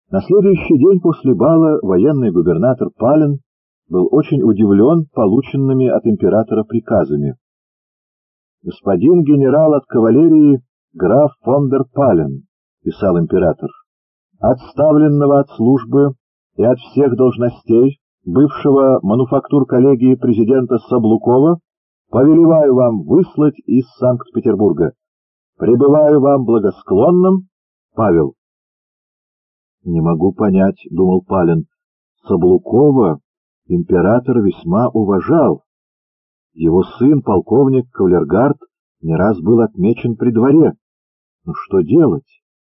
На следующий день после бала военный губернатор Пален был очень удивлен полученными от императора приказами. «Господин генерал от кавалерии граф фон дер Пален», — писал император, — «отставленного от службы и от всех должностей бывшего мануфактур-коллегии президента Саблукова повелеваю вам выслать из Санкт-Петербурга. Пребываю вам благосклонным, Павел». «Не могу понять», — думал Пален, — «Саблукова император весьма уважал. Его сын, полковник Кавалергард, не раз был отмечен при дворе. Но что делать?»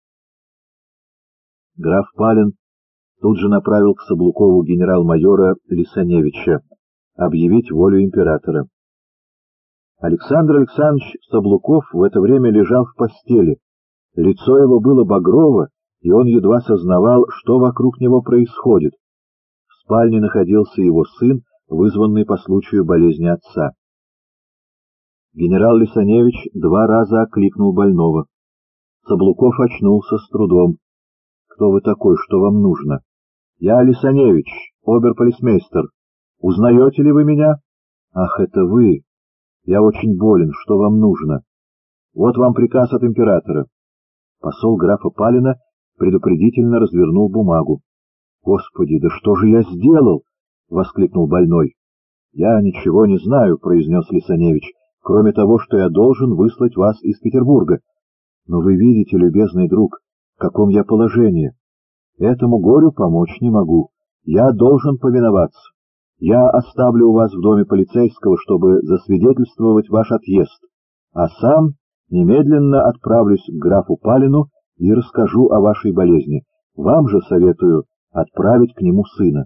Граф Пален тут же направил к Саблукову генерал-майора Лисаневича объявить волю императора. Александр Александрович Саблуков в это время лежал в постели. Лицо его было багрово, и он едва сознавал, что вокруг него происходит. В спальне находился его сын, вызванный по случаю болезни отца. Генерал Лисаневич 2 раза окликнул больного. Саблуков очнулся с трудом. «Кто вы такой? Что вам нужно?» «Я Лисаневич, обер-полицмейстер. Узнаете ли вы меня?» «Ах, это вы! Я очень болен. Что вам нужно?» «Вот вам приказ от императора». Посол графа Палена предупредительно развернул бумагу. «Господи, да что же я сделал?» — воскликнул больной. «Я ничего не знаю», — произнес Лисаневич, — «кроме того, что я должен выслать вас из Петербурга. Но вы видите, любезный друг, в каком я положении. Этому горю помочь не могу. Я должен повиноваться. Я оставлю у вас в доме полицейского, чтобы засвидетельствовать ваш отъезд, а сам немедленно отправлюсь к графу Палену и расскажу о вашей болезни. Вам же советую отправить к нему сына».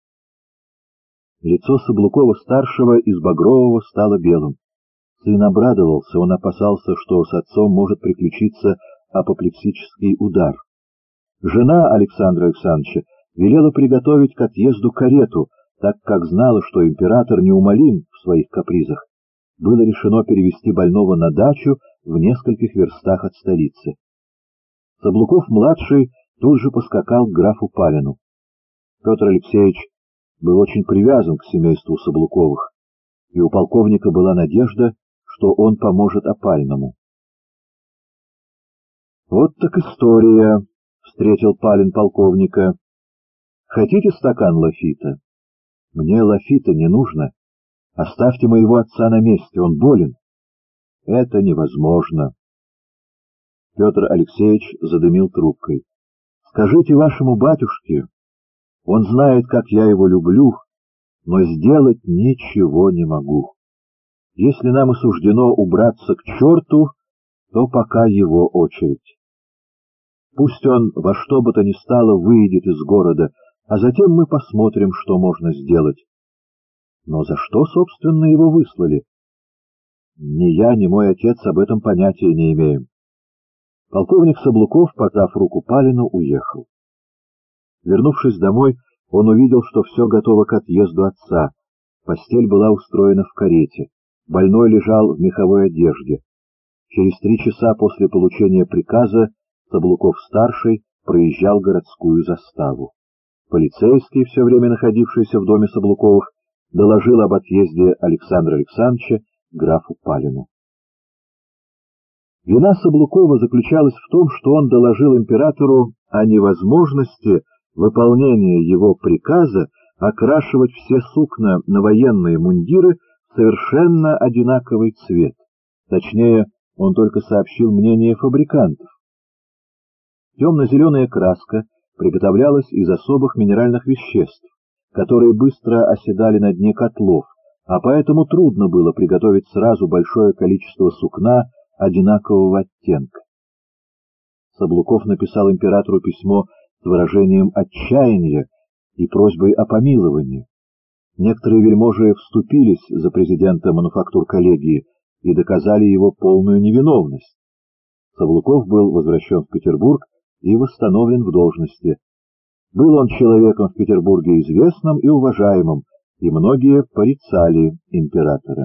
Лицо Саблукова-старшего из багрового стало белым. Сын обрадовался, он опасался, что с отцом может приключиться апоплексический удар. Жена Александра Александровича велела приготовить к отъезду карету, так как знала, что император неумолим в своих капризах. Было решено перевести больного на дачу в нескольких верстах от столицы. Саблуков-младший тут же поскакал к графу Палену. Петр Алексеевич был очень привязан к семейству Саблуковых, и у полковника была надежда, что он поможет опальному. «Вот так история», — встретил Пален полковника. «Хотите стакан лафита?» «Мне лафита не нужно. Оставьте моего отца на месте, он болен». «Это невозможно». Петр Алексеевич задымил трубкой. «Скажите вашему батюшке, он знает, как я его люблю, но сделать ничего не могу. Если нам и суждено убраться к черту, то пока его очередь. Пусть он во что бы то ни стало выйдет из города, а затем мы посмотрим, что можно сделать. Но за что, собственно, его выслали? Ни я, ни мой отец об этом понятия не имеем». Полковник Саблуков, подав руку Палену, уехал. Вернувшись домой, он увидел, что все готово к отъезду отца. Постель была устроена в карете. Больной лежал в меховой одежде. Через 3 часа после получения приказа Саблуков-старший проезжал городскую заставу. Полицейский, все время находившийся в доме Саблуковых, доложил об отъезде Александра Александровича графу Палену. Вина Саблукова заключалась в том, что он доложил императору о невозможности выполнения его приказа окрашивать все сукна на военные мундиры в совершенно одинаковый цвет. Точнее, он только сообщил мнение фабрикантов. Темно-зеленая краска приготовлялась из особых минеральных веществ, которые быстро оседали на дне котлов, а поэтому трудно было приготовить сразу большое количество сукна одинакового оттенка. Саблуков написал императору письмо с выражением отчаяния и просьбой о помиловании. Некоторые вельможи вступились за президента мануфактур-коллегии и доказали его полную невиновность. Саблуков был возвращен в Петербург и восстановлен в должности. Был он человеком в Петербурге известным и уважаемым, и многие порицали императора.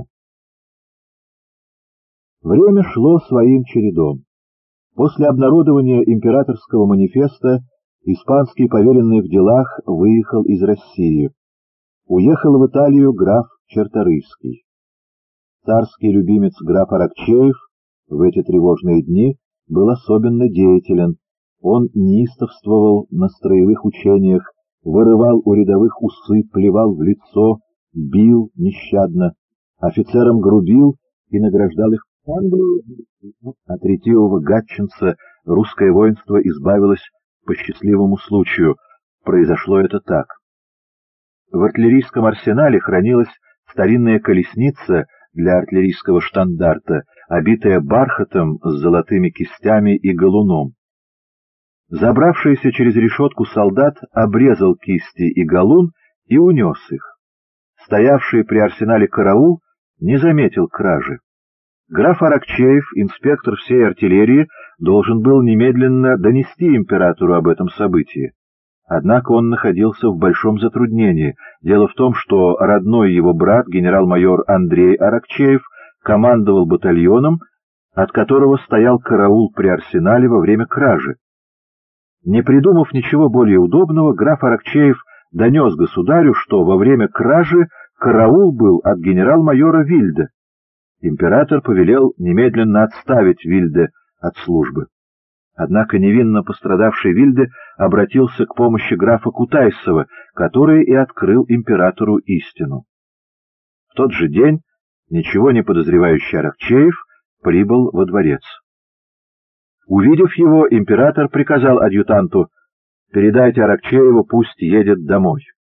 Время шло своим чередом. После обнародования императорского манифеста испанский поверенный в делах выехал из России. Уехал в Италию граф Черторийский. Царский любимец граф Аракчеев в эти тревожные дни был особенно деятелен. Он неистовствовал на строевых учениях, вырывал у рядовых усы, плевал в лицо, бил нещадно, офицерам грубил и награждал их. От ретивого гатчинца русское воинство избавилось по счастливому случаю. Произошло это так. В артиллерийском арсенале хранилась старинная колесница для артиллерийского штандарта, обитая бархатом с золотыми кистями и галуном. Забравшийся через решетку солдат обрезал кисти и галун и унес их. Стоявший при арсенале караул не заметил кражи. Граф Аракчеев, инспектор всей артиллерии, должен был немедленно донести императору об этом событии. Однако он находился в большом затруднении. Дело в том, что родной его брат, генерал-майор Андрей Аракчеев, командовал батальоном, от которого стоял караул при арсенале во время кражи. Не придумав ничего более удобного, граф Аракчеев донес государю, что во время кражи караул был от генерал-майора Вильде. Император повелел немедленно отставить Вильде от службы. Однако невинно пострадавший Вильде обратился к помощи графа Кутайсова, который и открыл императору истину. В тот же день ничего не подозревающий Аракчеев прибыл во дворец. Увидев его, император приказал адъютанту: «Передайте Аракчееву, пусть едет домой».